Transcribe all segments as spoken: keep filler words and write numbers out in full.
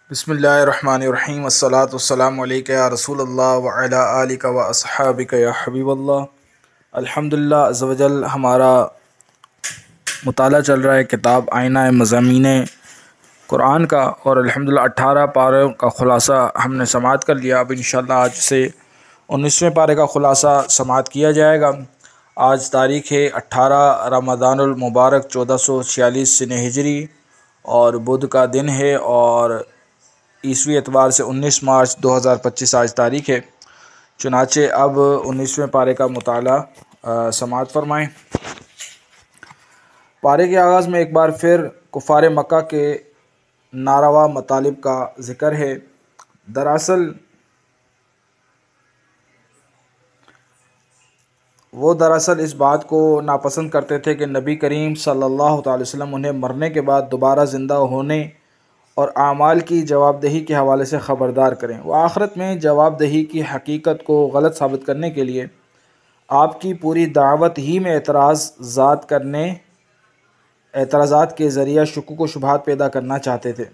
بسم اللہ الرحمن الرحیم والصلاة والسلام علیکہ یا رسول اللہ وعلی آلک و اصحابک یا حبیب اللہ۔ الحمدللہ عز و جل ہمارا مطالعہ چل رہا ہے کتاب آئینہ مضامین قرآن کا، اور الحمدللہ اٹھارہ پاروں کا خلاصہ ہم نے سماعت کر لیا۔ اب انشاءاللہ آج سے انیسویں پارے کا خلاصہ سماعت کیا جائے گا۔ آج تاریخ ہے اٹھارہ رمضان المبارک چودہ سو چھیالیس سن ہجری، اور بدھ کا دن ہے، اور عیسوی اعتبار سے انیس مارچ دو ہزار پچیس آج تاریخ ہے۔ چنانچہ اب انیسویں پارے کا مطالعہ سماعت فرمائیں۔ پارے کے آغاز میں ایک بار پھر کفار مکہ کے ناروا مطالب کا ذکر ہے۔ دراصل وہ دراصل اس بات کو ناپسند کرتے تھے کہ نبی کریم صلی اللہ تعالی وسلم انہیں مرنے کے بعد دوبارہ زندہ ہونے اور اعمال کی جواب دہی کے حوالے سے خبردار کریں۔ وہ آخرت میں جواب دہی کی حقیقت کو غلط ثابت کرنے کے لیے آپ کی پوری دعوت ہی میں اعتراضات کرنے اعتراضات کے ذریعہ شکوک و شبہات پیدا کرنا چاہتے تھے۔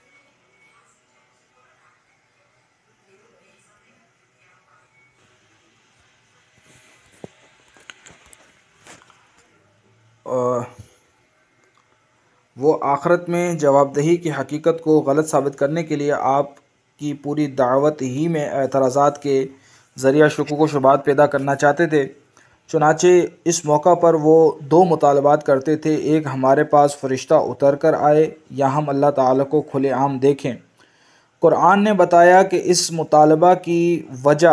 وہ آخرت میں جواب دہی کی حقیقت کو غلط ثابت کرنے کے لیے آپ کی پوری دعوت ہی میں اعتراضات کے ذریعہ شکوک و شبہات پیدا کرنا چاہتے تھے۔ چنانچہ اس موقع پر وہ دو مطالبات کرتے تھے، ایک ہمارے پاس فرشتہ اتر کر آئے یا ہم اللہ تعالیٰ کو کھلے عام دیکھیں۔ قرآن نے بتایا کہ اس مطالبہ کی وجہ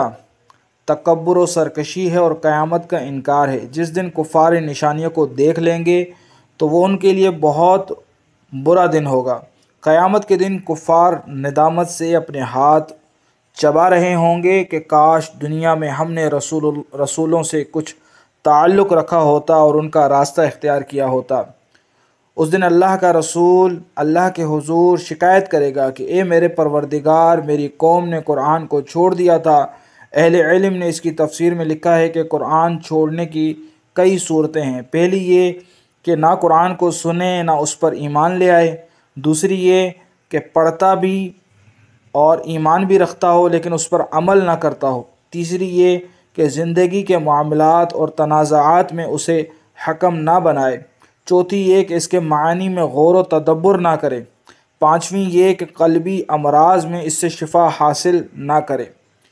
تکبر و سرکشی ہے اور قیامت کا انکار ہے۔ جس دن کفار نشانیوں کو دیکھ لیں گے تو وہ ان کے لیے بہت برا دن ہوگا۔ قیامت کے دن کفار ندامت سے اپنے ہاتھ چبا رہے ہوں گے کہ کاش دنیا میں ہم نے رسول رسولوں سے کچھ تعلق رکھا ہوتا اور ان کا راستہ اختیار کیا ہوتا۔ اس دن اللہ کا رسول اللہ کے حضور شکایت کرے گا کہ اے میرے پروردگار، میری قوم نے قرآن کو چھوڑ دیا تھا۔ اہل علم نے اس کی تفسیر میں لکھا ہے کہ قرآن چھوڑنے کی کئی صورتیں ہیں۔ پہلی یہ کہ نہ قرآن کو سنے نہ اس پر ایمان لے آئے، دوسری یہ کہ پڑھتا بھی اور ایمان بھی رکھتا ہو لیکن اس پر عمل نہ کرتا ہو، تیسری یہ کہ زندگی کے معاملات اور تنازعات میں اسے حکم نہ بنائے، چوتھی یہ کہ اس کے معنی میں غور و تدبر نہ کرے، پانچویں یہ کہ قلبی امراض میں اس سے شفا حاصل نہ کرے۔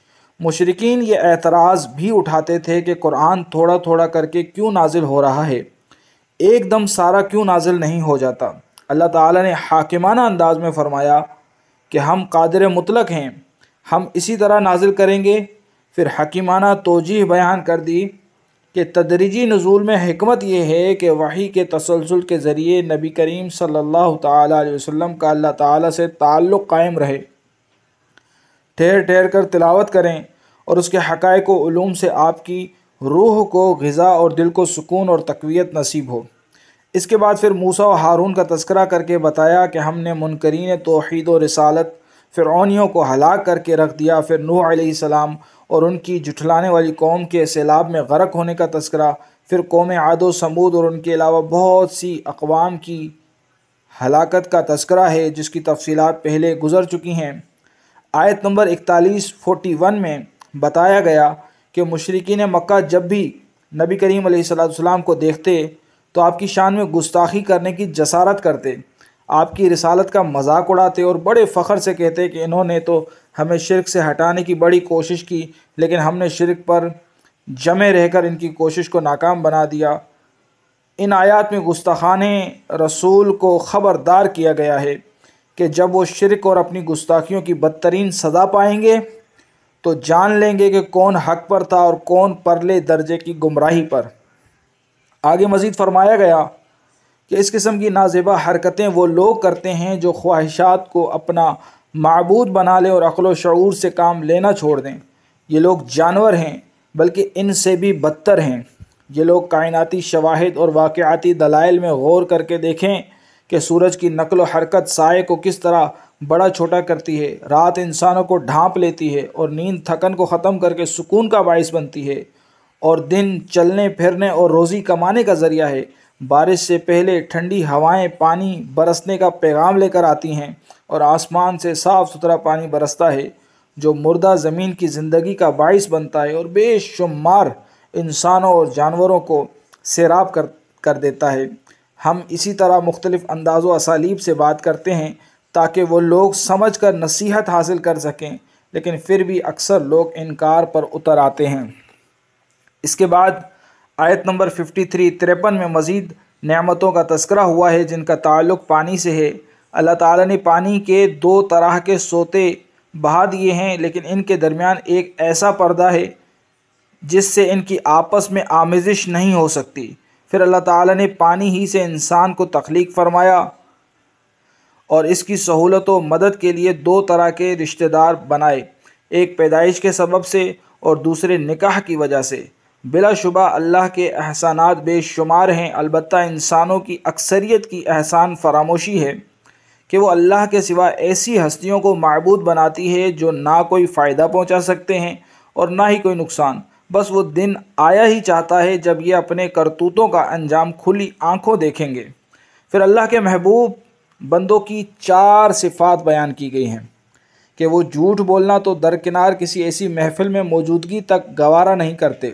مشرکین یہ اعتراض بھی اٹھاتے تھے کہ قرآن تھوڑا تھوڑا کر کے کیوں نازل ہو رہا ہے، ایک دم سارا کیوں نازل نہیں ہو جاتا۔ اللہ تعالیٰ نے حاکمانہ انداز میں فرمایا کہ ہم قادر مطلق ہیں، ہم اسی طرح نازل کریں گے۔ پھر حکیمانہ توجیہ بیان کر دی کہ تدریجی نزول میں حکمت یہ ہے کہ وحی کے تسلسل کے ذریعے نبی کریم صلی اللہ تعالیٰ علیہ وسلم کا اللہ تعالیٰ سے تعلق قائم رہے، ٹھہر ٹھہر کر تلاوت کریں اور اس کے حقائق و علوم سے آپ کی روح کو غذا اور دل کو سکون اور تقویت نصیب ہو۔ اس کے بعد پھر موسیٰ و ہارون کا تذکرہ کر کے بتایا کہ ہم نے منکرین توحید و رسالت فرعونیوں کو ہلاک کر کے رکھ دیا، پھر نوح علیہ السلام اور ان کی جھٹلانے والی قوم کے سیلاب میں غرق ہونے کا تذکرہ، پھر قوم عاد و سمود اور ان کے علاوہ بہت سی اقوام کی ہلاکت کا تذکرہ ہے جس کی تفصیلات پہلے گزر چکی ہیں۔ آیت نمبر اکتالیس فورٹی ون میں بتایا گیا کہ مشرکین مکہ جب بھی نبی کریم علیہ السلام کو دیکھتے تو آپ کی شان میں گستاخی کرنے کی جسارت کرتے، آپ کی رسالت کا مذاق اڑاتے اور بڑے فخر سے کہتے کہ انہوں نے تو ہمیں شرک سے ہٹانے کی بڑی کوشش کی لیکن ہم نے شرک پر جمے رہ کر ان کی کوشش کو ناکام بنا دیا۔ ان آیات میں گستاخان رسول کو خبردار کیا گیا ہے کہ جب وہ شرک اور اپنی گستاخیوں کی بدترین سزا پائیں گے تو جان لیں گے کہ کون حق پر تھا اور کون پرلے درجے کی گمراہی پر۔ آگے مزید فرمایا گیا کہ اس قسم کی نازیبا حرکتیں وہ لوگ کرتے ہیں جو خواہشات کو اپنا معبود بنا لیں اور عقل و شعور سے کام لینا چھوڑ دیں۔ یہ لوگ جانور ہیں بلکہ ان سے بھی بدتر ہیں۔ یہ لوگ کائناتی شواہد اور واقعاتی دلائل میں غور کر کے دیکھیں کہ سورج کی نقل و حرکت سائے کو کس طرح بڑا چھوٹا کرتی ہے، رات انسانوں کو ڈھانپ لیتی ہے اور نیند تھکن کو ختم کر کے سکون کا باعث بنتی ہے، اور دن چلنے پھرنے اور روزی کمانے کا ذریعہ ہے۔ بارش سے پہلے ٹھنڈی ہوائیں پانی برسنے کا پیغام لے کر آتی ہیں اور آسمان سے صاف ستھرا پانی برستا ہے جو مردہ زمین کی زندگی کا باعث بنتا ہے اور بے شمار انسانوں اور جانوروں کو سیراب کر کر دیتا ہے۔ ہم اسی طرح مختلف انداز و اسالیب سے بات کرتے ہیں تاکہ وہ لوگ سمجھ کر نصیحت حاصل کر سکیں، لیکن پھر بھی اکثر لوگ انکار پر اتر آتے ہیں۔ اس کے بعد آیت نمبر تریپن تریپن میں مزید نعمتوں کا تذکرہ ہوا ہے جن کا تعلق پانی سے ہے۔ اللہ تعالیٰ نے پانی کے دو طرح کے سوتے بہا دیے ہیں، لیکن ان کے درمیان ایک ایسا پردہ ہے جس سے ان کی آپس میں آمیزش نہیں ہو سکتی۔ پھر اللہ تعالیٰ نے پانی ہی سے انسان کو تخلیق فرمایا اور اس کی سہولت و مدد کے لیے دو طرح کے رشتہ دار بنائے، ایک پیدائش کے سبب سے اور دوسرے نکاح کی وجہ سے۔ بلا شبہ اللہ کے احسانات بے شمار ہیں، البتہ انسانوں کی اکثریت کی احسان فراموشی ہے کہ وہ اللہ کے سوا ایسی ہستیوں کو معبود بناتی ہے جو نہ کوئی فائدہ پہنچا سکتے ہیں اور نہ ہی کوئی نقصان۔ بس وہ دن آیا ہی چاہتا ہے جب یہ اپنے کرتوتوں کا انجام کھلی آنکھوں دیکھیں گے۔ پھر اللہ کے محبوب بندوں کی چار صفات بیان کی گئی ہیں کہ وہ جھوٹ بولنا تو درکنار کسی ایسی محفل میں موجودگی تک گوارا نہیں کرتے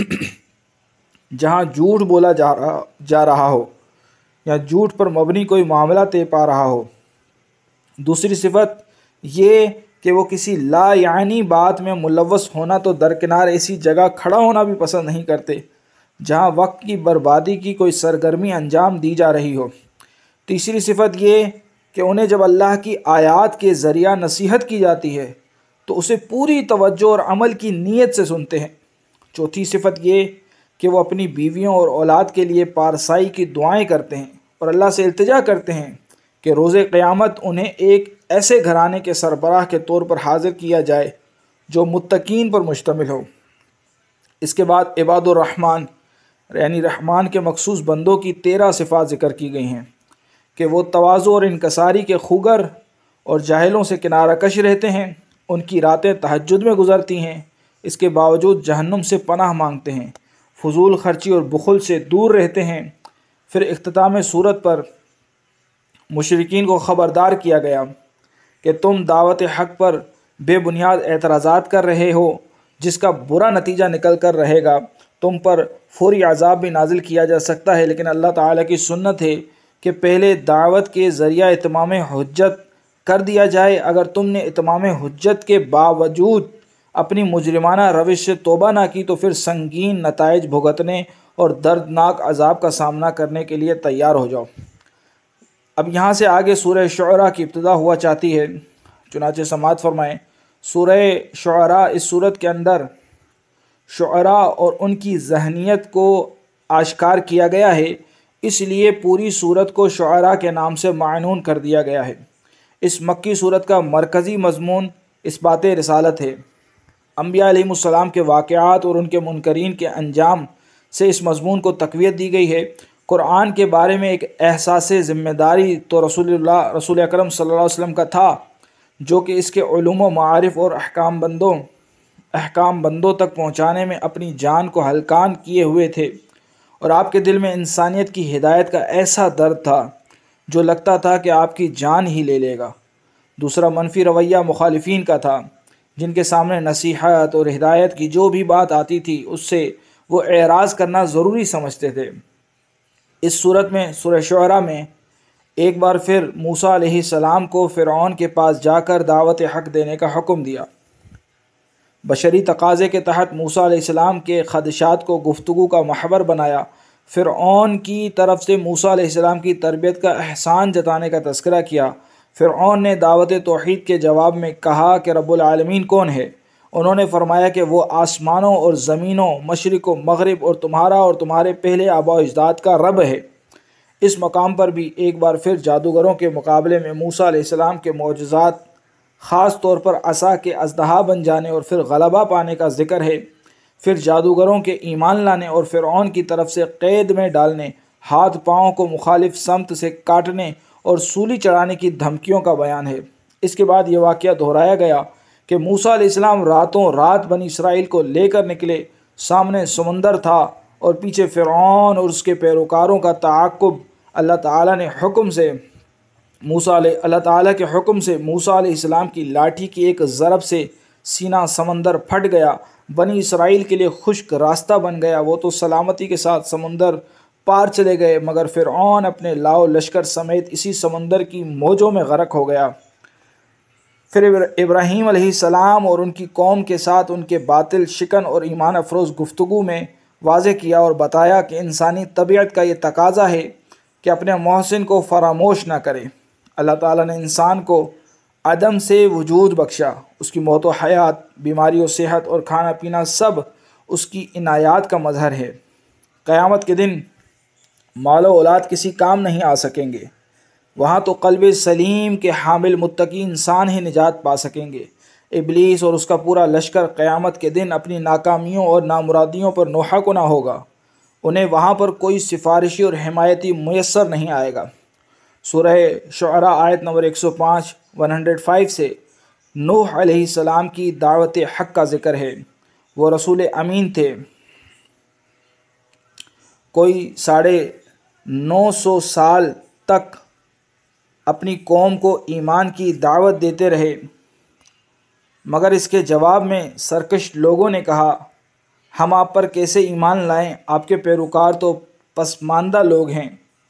جہاں جھوٹ بولا جا رہا جا رہا ہو یا جھوٹ پر مبنی کوئی معاملہ طے پا رہا ہو۔ دوسری صفت یہ کہ وہ کسی لا یعنی بات میں ملوث ہونا تو درکنار ایسی جگہ کھڑا ہونا بھی پسند نہیں کرتے جہاں وقت کی بربادی کی کوئی سرگرمی انجام دی جا رہی ہو۔ تیسری صفت یہ کہ انہیں جب اللہ کی آیات کے ذریعہ نصیحت کی جاتی ہے تو اسے پوری توجہ اور عمل کی نیت سے سنتے ہیں۔ چوتھی صفت یہ کہ وہ اپنی بیویوں اور اولاد کے لیے پارسائی کی دعائیں کرتے ہیں اور اللہ سے التجا کرتے ہیں کہ روز قیامت انہیں ایک ایسے گھرانے کے سربراہ کے طور پر حاضر کیا جائے جو متقین پر مشتمل ہو۔ اس کے بعد عباد الرحمن یعنی رحمان کے مخصوص بندوں کی تیرہ صفات ذکر کی گئی ہیں کہ وہ تواضع اور انکساری کے خوگر اور جاہلوں سے کنارہ کش رہتے ہیں، ان کی راتیں تہجد میں گزرتی ہیں، اس کے باوجود جہنم سے پناہ مانگتے ہیں، فضول خرچی اور بخل سے دور رہتے ہیں۔ پھر اختتام صورت پر مشرکین کو خبردار کیا گیا کہ تم دعوت حق پر بے بنیاد اعتراضات کر رہے ہو جس کا برا نتیجہ نکل کر رہے گا، تم پر فوری عذاب بھی نازل کیا جا سکتا ہے، لیکن اللہ تعالیٰ کی سنت ہے کہ پہلے دعوت کے ذریعہ اتمام حجت کر دیا جائے۔ اگر تم نے اتمام حجت کے باوجود اپنی مجرمانہ روش سے توبہ نہ کی تو پھر سنگین نتائج بھگتنے اور دردناک عذاب کا سامنا کرنے کے لیے تیار ہو جاؤ۔ اب یہاں سے آگے سورہ شعراء کی ابتدا ہوا چاہتی ہے، چنانچہ سماعت فرمائیں۔ سورہ شعراء اس صورت کے اندر شعراء اور ان کی ذہنیت کو آشکار کیا گیا ہے، اس لیے پوری صورت کو شعراء کے نام سے معنون کر دیا گیا ہے۔ اس مکی صورت کا مرکزی مضمون اثبات رسالت ہے۔ انبیاء علیہ السلام کے واقعات اور ان کے منکرین کے انجام سے اس مضمون کو تقویت دی گئی ہے۔ قرآن کے بارے میں ایک احساس ذمہ داری تو رسول اللہ رسول اکرم صلی اللہ علیہ وسلم کا تھا، جو کہ اس کے علوم و معارف اور احکام بندوں احکام بندوں تک پہنچانے میں اپنی جان کو ہلکان کیے ہوئے تھے، اور آپ کے دل میں انسانیت کی ہدایت کا ایسا درد تھا جو لگتا تھا کہ آپ کی جان ہی لے لے گا۔ دوسرا منفی رویہ مخالفین کا تھا، جن کے سامنے نصیحت اور ہدایت کی جو بھی بات آتی تھی اس سے وہ اعراض کرنا ضروری سمجھتے تھے۔ اس صورت میں سورہ شعراء میں ایک بار پھر موسیٰ علیہ السلام کو فرعون کے پاس جا کر دعوت حق دینے کا حکم دیا۔ بشری تقاضے کے تحت موسیٰ علیہ السلام کے خدشات کو گفتگو کا محور بنایا۔ فرعون کی طرف سے موسیٰ علیہ السلام کی تربیت کا احسان جتانے کا تذکرہ کیا۔ فرعون نے دعوت توحید کے جواب میں کہا کہ رب العالمین کون ہے؟ انہوں نے فرمایا کہ وہ آسمانوں اور زمینوں، مشرق و مغرب اور تمہارا اور تمہارے پہلے آباء و اجداد کا رب ہے۔ اس مقام پر بھی ایک بار پھر جادوگروں کے مقابلے میں موسیٰ علیہ السلام کے معجزات، خاص طور پر عصا کے اژدہا بن جانے اور پھر غلبہ پانے کا ذکر ہے۔ پھر جادوگروں کے ایمان لانے اور فرعون کی طرف سے قید میں ڈالنے، ہاتھ پاؤں کو مخالف سمت سے کاٹنے اور سولی چڑھانے کی دھمکیوں کا بیان ہے۔ اس کے بعد یہ واقعہ دہرایا گیا کہ موسیٰ علیہ السلام راتوں رات بنی اسرائیل کو لے کر نکلے، سامنے سمندر تھا اور پیچھے فرعون اور اس کے پیروکاروں کا تعاقب اللہ تعالیٰ نے حکم سے موسیٰ علیہ اللہ تعالیٰ کے حکم سے موسیٰ علیہ السلام کی لاٹھی کی ایک ضرب سے سینہ سمندر پھٹ گیا، بنی اسرائیل کے لیے خشک راستہ بن گیا، وہ تو سلامتی کے ساتھ سمندر پار چلے گئے، مگر فرعون اپنے لاؤ لشکر سمیت اسی سمندر کی موجوں میں غرق ہو گیا۔ پھر ابراہیم علیہ السلام اور ان کی قوم کے ساتھ ان کے باطل شکن اور ایمان افروز گفتگو میں واضح کیا اور بتایا کہ انسانی طبیعت کا یہ تقاضا ہے کہ اپنے محسن کو فراموش نہ کرے۔ اللہ تعالیٰ نے انسان کو عدم سے وجود بخشا، اس کی موت و حیات، بیماری و صحت اور کھانا پینا سب اس کی عنایات کا مظہر ہے۔ قیامت کے دن مال و اولاد کسی کام نہیں آ سکیں گے، وہاں تو قلب سلیم کے حامل متقی انسان ہی نجات پا سکیں گے۔ ابلیس اور اس کا پورا لشکر قیامت کے دن اپنی ناکامیوں اور نامرادیوں پر نوحہ کو نہ ہوگا، انہیں وہاں پر کوئی سفارشی اور حمایتی میسر نہیں آئے گا۔ سورہ شعراء آیت نمبر ایک سو پانچ ایک سو پانچ سے نوح علیہ السلام کی دعوت حق کا ذکر ہے۔ وہ رسول امین تھے، کوئی ساڑھے نو سو سال تک اپنی قوم کو ایمان کی دعوت دیتے رہے، مگر اس کے جواب میں سرکش لوگوں نے کہا ہم آپ پر کیسے ایمان لائیں، آپ کے پیروکار تو پسماندہ لوگ ہیں۔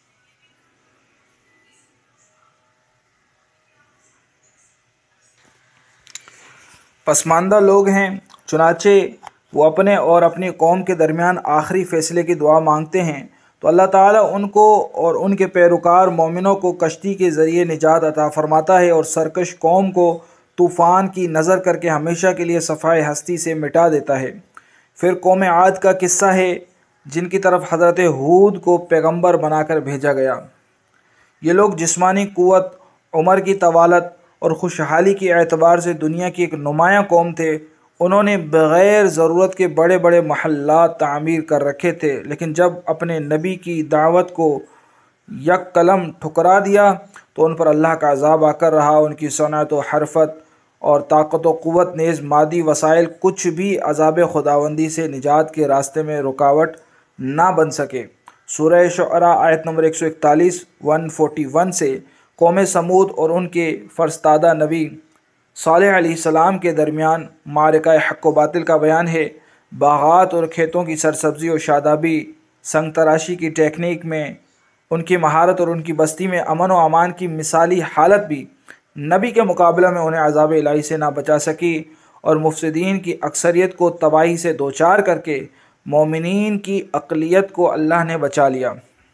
پسماندہ لوگ ہیں چنانچہ وہ اپنے اور اپنی قوم کے درمیان آخری فیصلے کی دعا مانگتے ہیں تو اللہ تعالیٰ ان کو اور ان کے پیروکار مومنوں کو کشتی کے ذریعے نجات عطا فرماتا ہے اور سرکش قوم کو طوفان کی نظر کر کے ہمیشہ کے لیے صفحہ ہستی سے مٹا دیتا ہے۔ پھر قوم عاد کا قصہ ہے جن کی طرف حضرت ہود کو پیغمبر بنا کر بھیجا گیا۔ یہ لوگ جسمانی قوت، عمر کی طوالت اور خوشحالی کے اعتبار سے دنیا کی ایک نمایاں قوم تھے۔ انہوں نے بغیر ضرورت کے بڑے بڑے محلات تعمیر کر رکھے تھے، لیکن جب اپنے نبی کی دعوت کو یک قلم ٹھکرا دیا تو ان پر اللہ کا عذاب آ کر رہا۔ ان کی صنعت و حرفت اور طاقت و قوت نیز مادی وسائل کچھ بھی عذاب خداوندی سے نجات کے راستے میں رکاوٹ نہ بن سکے۔ سورہ شعراء آیت نمبر ایک سو اکتالیس ایک سو اکتالیس سے قوم سمود اور ان کے فرستادہ نبی صالح علیہ السلام کے درمیان معرکہ حق و باطل کا بیان ہے۔ باغات اور کھیتوں کی سرسبزی اور شادابی، سنگ تراشی کی ٹیکنیک میں ان کی مہارت اور ان کی بستی میں امن و امان کی مثالی حالت بھی نبی کے مقابلہ میں انہیں عذاب الہی سے نہ بچا سکی اور مفسدین کی اکثریت کو تباہی سے دوچار کر کے مومنین کی اقلیت کو اللہ نے بچا لیا۔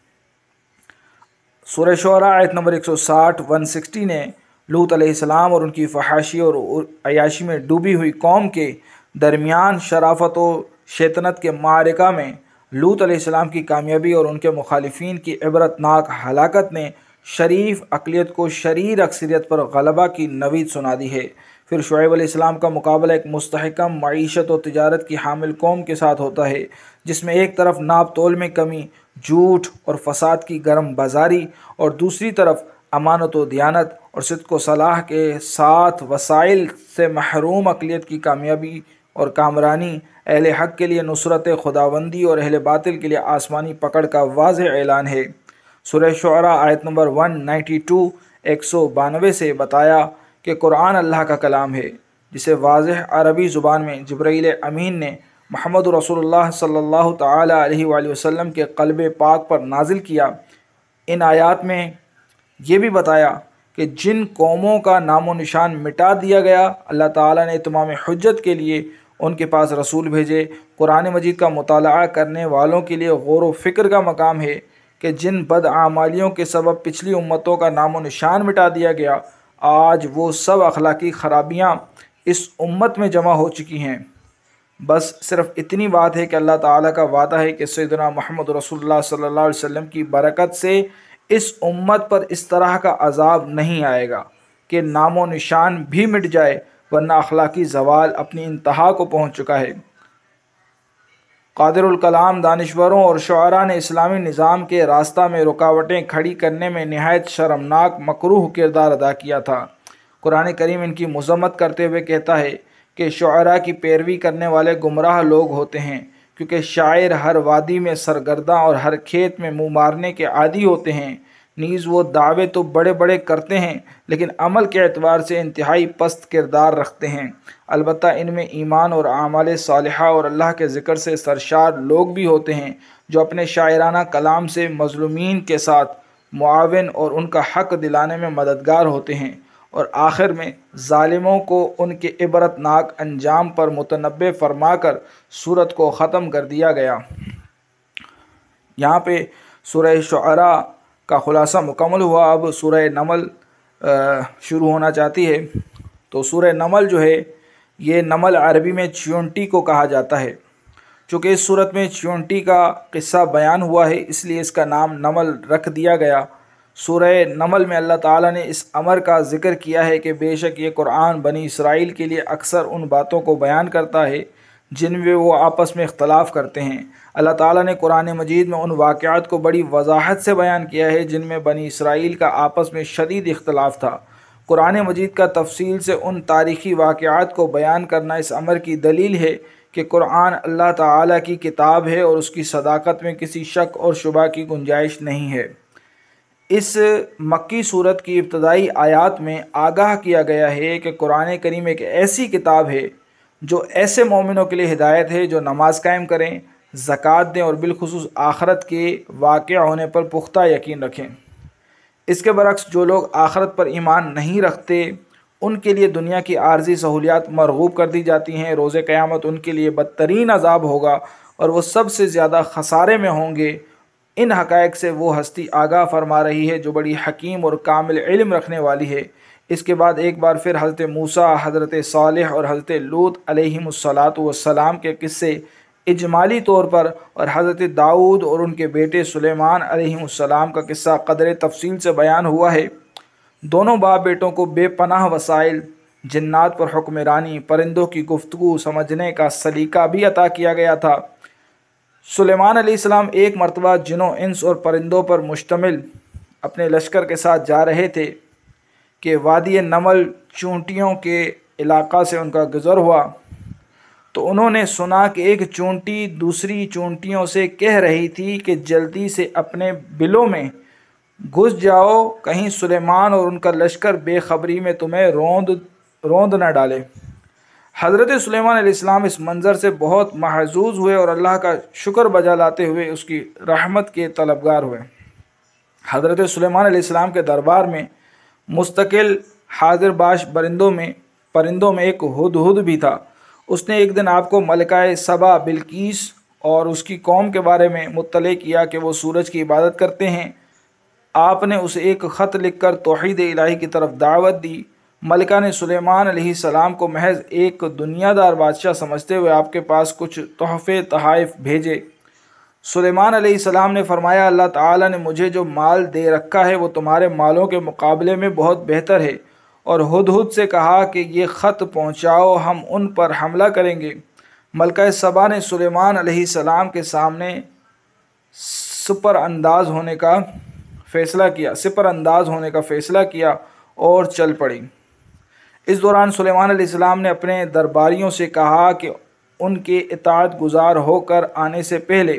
سورہ شعراء آیت نمبر ایک سو ساٹھ ایک سو ساٹھ نے لوط علیہ السلام اور ان کی فحاشی اور عیاشی میں ڈوبی ہوئی قوم کے درمیان شرافت و شیطنت کے معرکہ میں لوط علیہ السلام کی کامیابی اور ان کے مخالفین کی عبرتناک ہلاکت نے شریف اقلیت کو شریر اکثریت پر غلبہ کی نوید سنا دی ہے۔ پھر شعیب علیہ السلام کا مقابلہ ایک مستحکم معیشت و تجارت کی حامل قوم کے ساتھ ہوتا ہے، جس میں ایک طرف ناپ تول میں کمی، جھوٹ اور فساد کی گرم بازاری اور دوسری طرف امانت و دیانت اور صدق و صلاح کے ساتھ وسائل سے محروم اقلیت کی کامیابی اور کامرانی، اہل حق کے لیے نصرت خداوندی اور اہل باطل کے لیے آسمانی پکڑ کا واضح اعلان ہے۔ سورہ شعراء آیت نمبر ایک سو بانوے ایک سو بانوے سے بتایا کہ قرآن اللہ کا کلام ہے جسے واضح عربی زبان میں جبرائیل امین نے محمد رسول اللہ صلی اللہ تعالی علیہ وآلہ وسلم کے قلب پاک پر نازل کیا۔ ان آیات میں یہ بھی بتایا کہ جن قوموں کا نام و نشان مٹا دیا گیا، اللہ تعالیٰ نے تمام حجت کے لیے ان کے پاس رسول بھیجے۔ قرآن مجید کا مطالعہ کرنے والوں کے لیے غور و فکر کا مقام ہے کہ جن بدعمالیوں کے سبب پچھلی امتوں کا نام و نشان مٹا دیا گیا، آج وہ سب اخلاقی خرابیاں اس امت میں جمع ہو چکی ہیں۔ بس صرف اتنی بات ہے کہ اللہ تعالیٰ کا وعدہ ہے کہ سیدنا محمد رسول اللہ صلی اللہ علیہ وسلم کی برکت سے اس امت پر اس طرح کا عذاب نہیں آئے گا کہ نام و نشان بھی مٹ جائے، ورنہ اخلاقی زوال اپنی انتہا کو پہنچ چکا ہے۔ قادر الکلام دانشوروں اور شعراء نے اسلامی نظام کے راستہ میں رکاوٹیں کھڑی کرنے میں نہایت شرمناک مکروہ کردار ادا کیا تھا۔ قرآن کریم ان کی مذمت کرتے ہوئے کہتا ہے کہ شعراء کی پیروی کرنے والے گمراہ لوگ ہوتے ہیں، کیونکہ شاعر ہر وادی میں سرگرداں اور ہر کھیت میں منہ مارنے کے عادی ہوتے ہیں، نیز وہ دعوے تو بڑے بڑے کرتے ہیں لیکن عمل کے اعتبار سے انتہائی پست کردار رکھتے ہیں۔ البتہ ان میں ایمان اور اعمال صالحہ اور اللہ کے ذکر سے سرشار لوگ بھی ہوتے ہیں جو اپنے شاعرانہ کلام سے مظلومین کے ساتھ معاون اور ان کا حق دلانے میں مددگار ہوتے ہیں، اور آخر میں ظالموں کو ان کے عبرت ناک انجام پر متنبع فرما کر سورت کو ختم کر دیا گیا۔ یہاں پہ سورہ شعراء کا خلاصہ مکمل ہوا۔ اب سورہ نمل شروع ہونا چاہتی ہے۔ تو سورہ نمل جو ہے یہ نمل عربی میں چیونٹی کو کہا جاتا ہے۔ چونکہ اس صورت میں چیونٹی کا قصہ بیان ہوا ہے اس لیے اس کا نام نمل رکھ دیا گیا۔ سورہ نمل میں اللہ تعالیٰ نے اس امر کا ذکر کیا ہے کہ بے شک یہ قرآن بنی اسرائیل کے لیے اکثر ان باتوں کو بیان کرتا ہے جن میں وہ آپس میں اختلاف کرتے ہیں۔ اللہ تعالیٰ نے قرآن مجید میں ان واقعات کو بڑی وضاحت سے بیان کیا ہے جن میں بنی اسرائیل کا آپس میں شدید اختلاف تھا۔ قرآن مجید کا تفصیل سے ان تاریخی واقعات کو بیان کرنا اس امر کی دلیل ہے کہ قرآن اللہ تعالیٰ کی کتاب ہے اور اس کی صداقت میں کسی شک اور شبہ کی گنجائش نہیں ہے۔ اس مکی صورت کی ابتدائی آیات میں آگاہ کیا گیا ہے کہ قرآن کریم ایک ایسی کتاب ہے جو ایسے مومنوں کے لیے ہدایت ہے جو نماز قائم کریں، زکوٰۃ دیں اور بالخصوص آخرت کے واقع ہونے پر پختہ یقین رکھیں۔ اس کے برعکس جو لوگ آخرت پر ایمان نہیں رکھتے ان کے لیے دنیا کی عارضی سہولیات مرغوب کر دی جاتی ہیں، روز قیامت ان کے لیے بدترین عذاب ہوگا اور وہ سب سے زیادہ خسارے میں ہوں گے۔ ان حقائق سے وہ ہستی آگاہ فرما رہی ہے جو بڑی حکیم اور کامل علم رکھنے والی ہے۔ اس کے بعد ایک بار پھر حضرت موسیٰ، حضرت صالح اور حضرت لوط علیہم الصلاۃ والسلام کے قصے اجمالی طور پر اور حضرت داؤد اور ان کے بیٹے سلیمان علیہم السلام کا قصہ قدر تفصیل سے بیان ہوا ہے۔ دونوں باپ بیٹوں کو بے پناہ وسائل، جنات پر حکمرانی، پرندوں کی گفتگو سمجھنے کا سلیقہ بھی عطا کیا گیا تھا۔ سلیمان علیہ السلام ایک مرتبہ جنوں، انس اور پرندوں پر مشتمل اپنے لشکر کے ساتھ جا رہے تھے کہ وادی نمل چونٹیوں کے علاقہ سے ان کا گزر ہوا، تو انہوں نے سنا کہ ایک چونٹی دوسری چونٹیوں سے کہہ رہی تھی کہ جلدی سے اپنے بلوں میں گھس جاؤ، کہیں سلیمان اور ان کا لشکر بے خبری میں تمہیں روند روند نہ ڈالے۔ حضرت سلیمان علیہ السلام اس منظر سے بہت محظوظ ہوئے اور اللہ کا شکر بجا لاتے ہوئے اس کی رحمت کے طلبگار ہوئے۔ حضرت سلیمان علیہ السلام کے دربار میں مستقل حاضر باش پرندوں میں پرندوں میں ایک ہدہد بھی تھا۔ اس نے ایک دن آپ کو ملکہ سبا بلقیس اور اس کی قوم کے بارے میں مطلع کیا کہ وہ سورج کی عبادت کرتے ہیں۔ آپ نے اسے ایک خط لکھ کر توحید الہی کی طرف دعوت دی۔ ملکہ نے سلیمان علیہ السلام کو محض ایک دنیا دار بادشاہ سمجھتے ہوئے آپ کے پاس کچھ تحفے تحائف بھیجے۔ سلیمان علیہ السلام نے فرمایا، اللہ تعالیٰ نے مجھے جو مال دے رکھا ہے وہ تمہارے مالوں کے مقابلے میں بہت بہتر ہے، اور ہدہد سے کہا کہ یہ خط پہنچاؤ، ہم ان پر حملہ کریں گے۔ ملکہ سبا نے سلیمان علیہ السلام کے سامنے سپر انداز ہونے کا فیصلہ کیا سپر انداز ہونے کا فیصلہ کیا اور چل پڑی۔ اس دوران سلیمان علیہ السلام نے اپنے درباریوں سے کہا کہ ان کے اطاعت گزار ہو کر آنے سے پہلے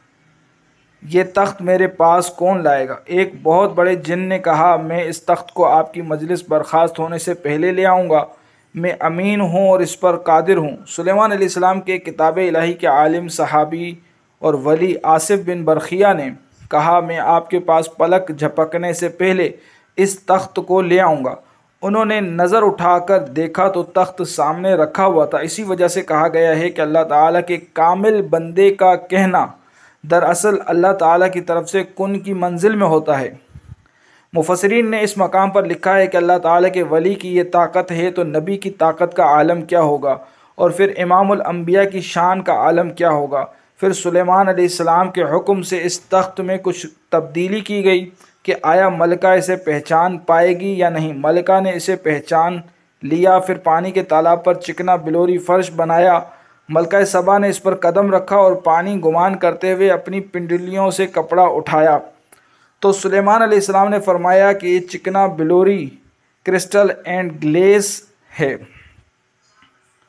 یہ تخت میرے پاس کون لائے گا؟ ایک بہت بڑے جن نے کہا، میں اس تخت کو آپ کی مجلس برخاست ہونے سے پہلے لے آؤں گا، میں امین ہوں اور اس پر قادر ہوں۔ سلیمان علیہ السلام کے کتاب الہی کے عالم صحابی اور ولی آصف بن برخیہ نے کہا، میں آپ کے پاس پلک جھپکنے سے پہلے اس تخت کو لے آؤں گا۔ انہوں نے نظر اٹھا کر دیکھا تو تخت سامنے رکھا ہوا تھا۔ اسی وجہ سے کہا گیا ہے کہ اللہ تعالیٰ کے کامل بندے کا کہنا دراصل اللہ تعالیٰ کی طرف سے کن کی منزل میں ہوتا ہے۔ مفسرین نے اس مقام پر لکھا ہے کہ اللہ تعالیٰ کے ولی کی یہ طاقت ہے تو نبی کی طاقت کا عالم کیا ہوگا، اور پھر امام الانبیاء کی شان کا عالم کیا ہوگا۔ پھر سلیمان علیہ السلام کے حکم سے اس تخت میں کچھ تبدیلی کی گئی کہ آیا ملکہ اسے پہچان پائے گی یا نہیں۔ ملکہ نے اسے پہچان لیا، پھر پانی کے تالاب پر چکنا بلوری فرش بنایا۔ ملکہ سبا نے اس پر قدم رکھا اور پانی گمان کرتے ہوئے اپنی پنڈلیوں سے کپڑا اٹھایا تو سلیمان علیہ السلام نے فرمایا کہ یہ چکنا بلوری کرسٹل اینڈ گلیس ہے،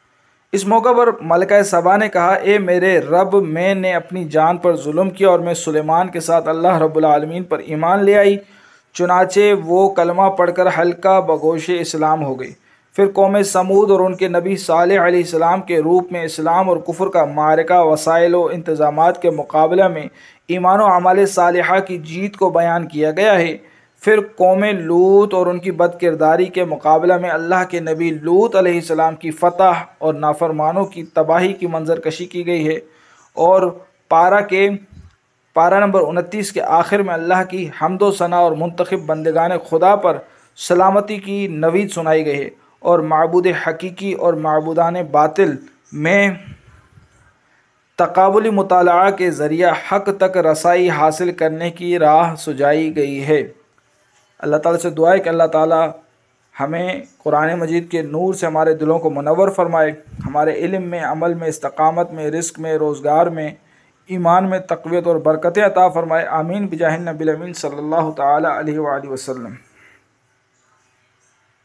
اس موقع پر ملکہ سبا نے کہا، اے میرے رب، میں نے اپنی جان پر ظلم کیا اور میں سلیمان کے ساتھ اللہ رب العالمین پر ایمان لے آئی۔ چنانچہ وہ کلمہ پڑھ کر حلقہ بگوش اسلام ہو گئی۔ پھر قوم سمود اور ان کے نبی صالح علیہ السلام کے روپ میں اسلام اور کفر کا معرکہ، وسائل و انتظامات کے مقابلہ میں ایمان و اعمال صالحہ کی جیت کو بیان کیا گیا ہے۔ پھر قوم لوط اور ان کی بد کرداری کے مقابلہ میں اللہ کے نبی لوط علیہ السلام کی فتح اور نافرمانوں کی تباہی کی منظر کشی کی گئی ہے، اور پارہ کے پارہ نمبر انتیس کے آخر میں اللہ کی حمد و ثنا اور منتخب بندگان خدا پر سلامتی کی نوید سنائی گئی ہے، اور معبود حقیقی اور معبودان باطل میں تقابلی مطالعہ کے ذریعہ حق تک رسائی حاصل کرنے کی راہ سجائی گئی ہے۔ اللہ تعالیٰ سے دعا ہے کہ اللہ تعالیٰ ہمیں قرآن مجید کے نور سے ہمارے دلوں کو منور فرمائے، ہمارے علم میں، عمل میں، استقامت میں، رزق میں، روزگار میں، ایمان میں تقویت اور برکتیں عطا فرمائے۔ آمین بجاہ النبی الامین صلی اللہ تعالیٰ علیہ وآلہ وسلم۔